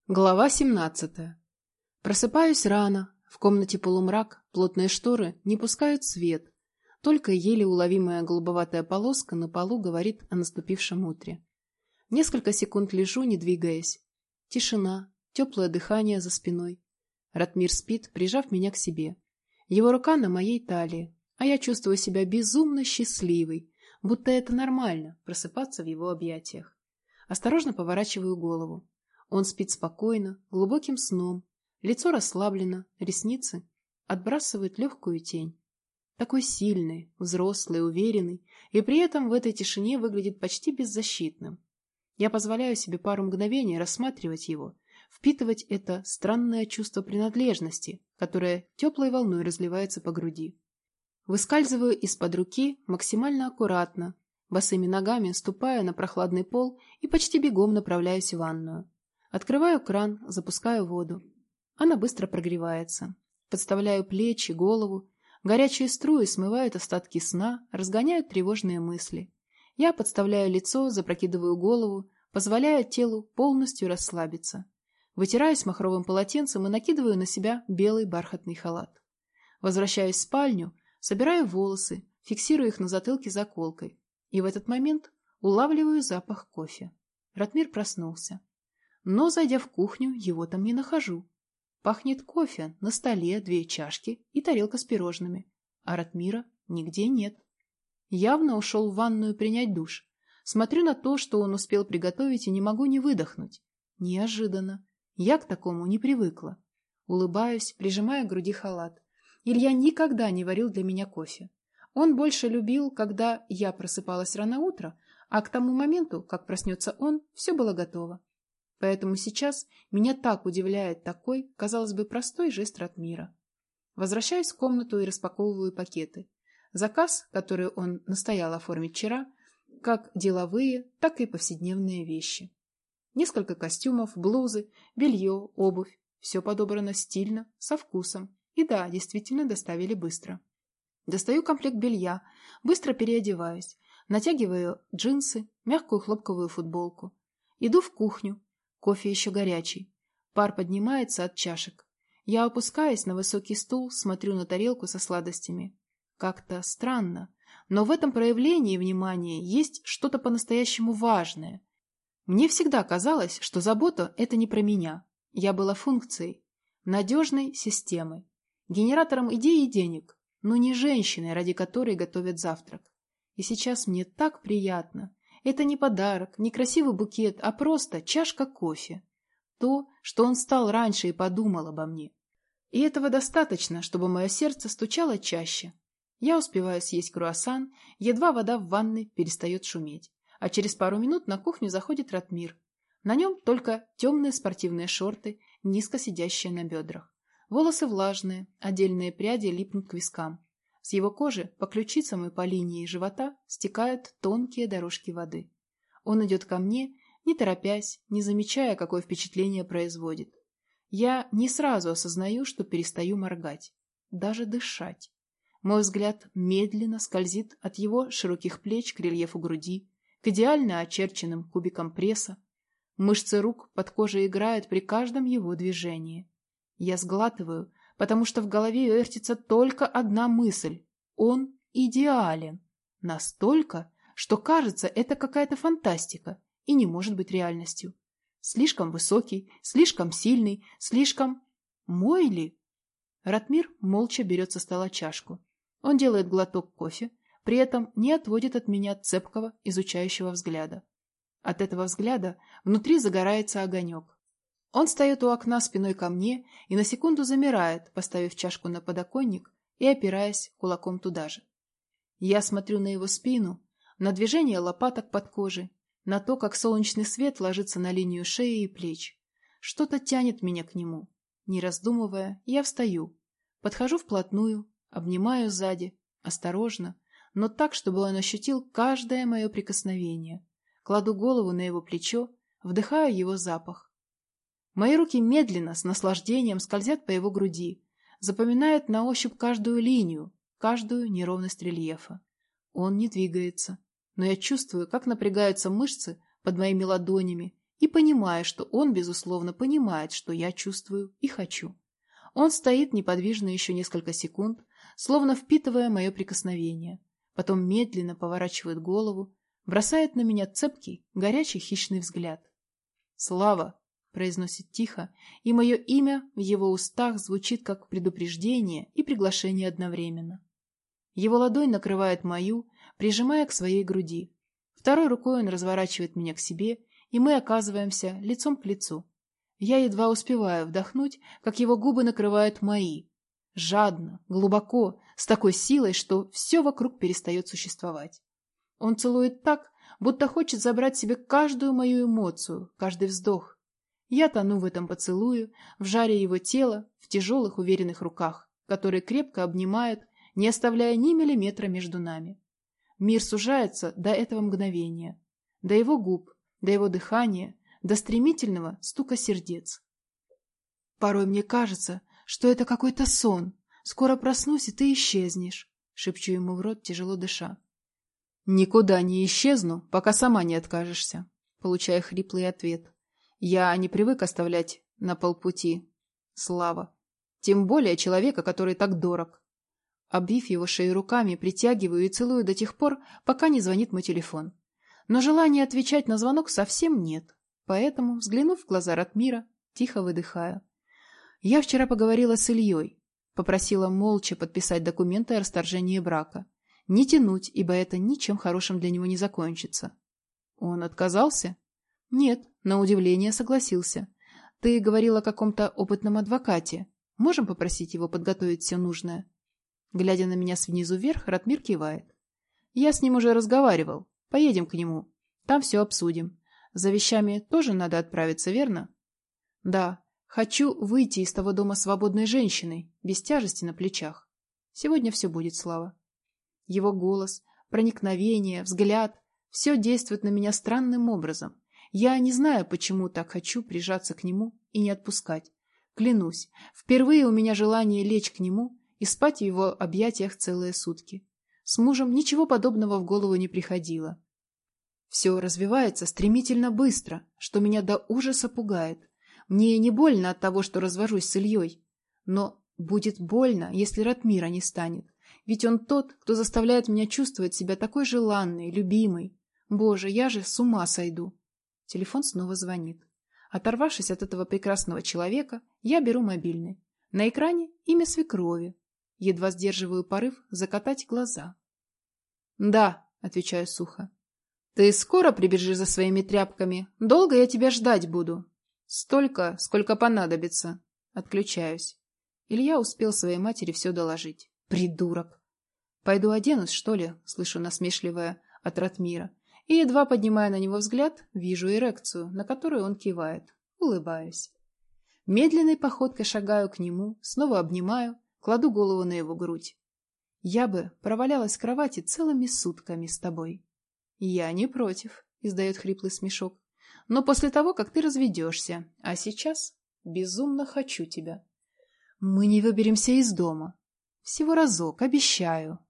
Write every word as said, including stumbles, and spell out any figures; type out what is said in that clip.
Глава семнадцатая. Просыпаюсь рано. В комнате полумрак, плотные шторы не пускают свет. Только еле уловимая голубоватая полоска на полу говорит о наступившем утре. Несколько секунд лежу, не двигаясь. Тишина, теплое дыхание за спиной. Ратмир спит, прижав меня к себе. Его рука на моей талии, а я чувствую себя безумно счастливой, будто это нормально — просыпаться в его объятиях. Осторожно поворачиваю голову. Он спит спокойно, глубоким сном, лицо расслаблено, ресницы отбрасывают легкую тень. Такой сильный, взрослый, уверенный, и при этом в этой тишине выглядит почти беззащитным. Я позволяю себе пару мгновений рассматривать его, впитывать это странное чувство принадлежности, которое теплой волной разливается по груди. Выскальзываю из-под руки максимально аккуратно, босыми ногами ступаю на прохладный пол и почти бегом направляюсь в ванную. Открываю кран, запускаю воду. Она быстро прогревается. Подставляю плечи, голову. Горячие струи смывают остатки сна, разгоняют тревожные мысли. Я подставляю лицо, запрокидываю голову, позволяя телу полностью расслабиться. Вытираюсь махровым полотенцем и накидываю на себя белый бархатный халат. Возвращаюсь в спальню, собираю волосы, фиксирую их на затылке заколкой. И в этот момент улавливаю запах кофе. Ратмир проснулся. Но, зайдя в кухню, его там не нахожу. Пахнет кофе, на столе две чашки и тарелка с пирожными. А Ратмира нигде нет. Явно ушел в ванную принять душ. Смотрю на то, что он успел приготовить, и не могу не выдохнуть. Неожиданно. Я к такому не привыкла. Улыбаюсь, прижимая к груди халат. Илья никогда не варил для меня кофе. Он больше любил, когда я просыпалась рано утром, а к тому моменту, как проснется он, все было готово. Поэтому сейчас меня так удивляет такой, казалось бы, простой жест Ратмира. Возвращаюсь в комнату и распаковываю пакеты. Заказ, который он настоял оформить вчера, как деловые, так и повседневные вещи. Несколько костюмов, блузы, белье, обувь. Все подобрано стильно, со вкусом. И да, действительно доставили быстро. Достаю комплект белья, быстро переодеваюсь, натягиваю джинсы, мягкую хлопковую футболку. Иду в кухню. Кофе еще горячий. Пар поднимается от чашек. Я опускаюсь на высокий стул, смотрю на тарелку со сладостями. Как-то странно, но в этом проявлении внимания есть что-то по-настоящему важное. Мне всегда казалось, что забота – это не про меня. Я была функцией, надежной системой, генератором идей и денег, но не женщиной, ради которой готовят завтрак. И сейчас мне так приятно. Это не подарок, не красивый букет, а просто чашка кофе. То, что он встал раньше и подумал обо мне. И этого достаточно, чтобы мое сердце стучало чаще. Я успеваю съесть круассан, едва вода в ванной перестает шуметь. А через пару минут на кухню заходит Ратмир. На нем только темные спортивные шорты, низко сидящие на бедрах. Волосы влажные, отдельные пряди липнут к вискам. С его кожи по ключицам и по линии живота стекают тонкие дорожки воды. Он идет ко мне, не торопясь, не замечая, какое впечатление производит. Я не сразу осознаю, что перестаю моргать, даже дышать. Мой взгляд медленно скользит от его широких плеч к рельефу груди, к идеально очерченным кубикам пресса. Мышцы рук под кожей играют при каждом его движении. Я сглатываю, потому что в голове вертится только одна мысль. Он идеален. Настолько, что кажется, это какая-то фантастика и не может быть реальностью. Слишком высокий, слишком сильный, слишком... Мой ли? Ратмир молча берет со стола чашку. Он делает глоток кофе, при этом не отводит от меня цепкого, изучающего взгляда. От этого взгляда внутри загорается огонек. Он встает у окна спиной ко мне и на секунду замирает, поставив чашку на подоконник и опираясь кулаком туда же. Я смотрю на его спину, на движение лопаток под кожей, на то, как солнечный свет ложится на линию шеи и плеч. Что-то тянет меня к нему. Не раздумывая, я встаю, подхожу вплотную, обнимаю сзади, осторожно, но так, чтобы он ощутил каждое мое прикосновение. Кладу голову на его плечо, вдыхаю его запах. Мои руки медленно, с наслаждением скользят по его груди, запоминают на ощупь каждую линию, каждую неровность рельефа. Он не двигается, но я чувствую, как напрягаются мышцы под моими ладонями, И понимаю, что он, безусловно, понимает, что я чувствую и хочу. Он стоит неподвижно еще несколько секунд, словно впитывая мое прикосновение. Потом медленно поворачивает голову, бросает на меня цепкий, горячий хищный взгляд. «Слава!» — произносит тихо, и мое имя в его устах звучит как предупреждение и приглашение одновременно. Его ладонь накрывает мою, прижимая к своей груди. Второй рукой он разворачивает меня к себе, и мы оказываемся лицом к лицу. Я едва успеваю вдохнуть, как его губы накрывают мои. Жадно, глубоко, с такой силой, что все вокруг перестает существовать. Он целует так, будто хочет забрать себе каждую мою эмоцию, каждый вздох. Я тону в этом поцелуе, в жаре его тела, в тяжелых уверенных руках, которые крепко обнимают, не оставляя ни миллиметра между нами. Мир сужается до этого мгновения, до его губ, до его дыхания, до стремительного стука сердец. Порой мне кажется, что это какой-то сон. Скоро проснусь, и ты исчезнешь, — шепчу ему в рот, тяжело дыша. Никуда не исчезну, пока сама не откажешься, — получая хриплый ответ. Я не привык оставлять на полпути. Слава. Тем более человека, который так дорог. Обвив его шею руками, притягиваю и целую до тех пор, пока не звонит мой телефон. Но желания отвечать на звонок совсем нет. Поэтому, взглянув в глаза Ратмира, тихо выдыхаю. Я вчера поговорила с Ильей. Попросила молча подписать документы о расторжении брака. Не тянуть, ибо это ничем хорошим для него не закончится. Он отказался? Нет, на удивление согласился. Ты говорил о каком-то опытном адвокате. Можем попросить его подготовить все нужное? Глядя на меня снизу вверх, Ратмир кивает. Я с ним уже разговаривал. Поедем к нему. Там все обсудим. За вещами тоже надо отправиться, верно? Да. Хочу выйти из того дома свободной женщиной, без тяжести на плечах. Сегодня все будет, Слава. Его голос, проникновение, взгляд — все действует на меня странным образом. Я не знаю, почему так хочу прижаться к нему и не отпускать. Клянусь, впервые у меня желание лечь к нему и спать в его объятиях целые сутки. С мужем ничего подобного в голову не приходило. Все развивается стремительно быстро, что меня до ужаса пугает. Мне не больно от того, что развожусь с Ильей. Но будет больно, если Ратмира не станет. Ведь он тот, кто заставляет меня чувствовать себя такой желанной, любимой. Боже, я же с ума сойду. Телефон снова звонит. Оторвавшись от этого прекрасного человека, я беру мобильный. На экране имя свекрови. Едва сдерживаю порыв закатать глаза. «Да», — отвечаю сухо. «Ты скоро прибежишь за своими тряпками? Долго я тебя ждать буду?» «Столько, сколько понадобится». Отключаюсь. Илья успел своей матери все доложить. Придурок. «Пойду оденусь, что ли?» — слышу насмешливое от Ратмира. И, едва поднимая на него взгляд, вижу эрекцию, на которую он кивает. Улыбаюсь. Медленной походкой шагаю к нему, снова обнимаю, кладу голову на его грудь. «Я бы провалялась в кровати целыми сутками с тобой». «Я не против», — издает хриплый смешок. «Но после того, как ты разведешься. А сейчас безумно хочу тебя. Мы не выберемся из дома. Всего разок, обещаю».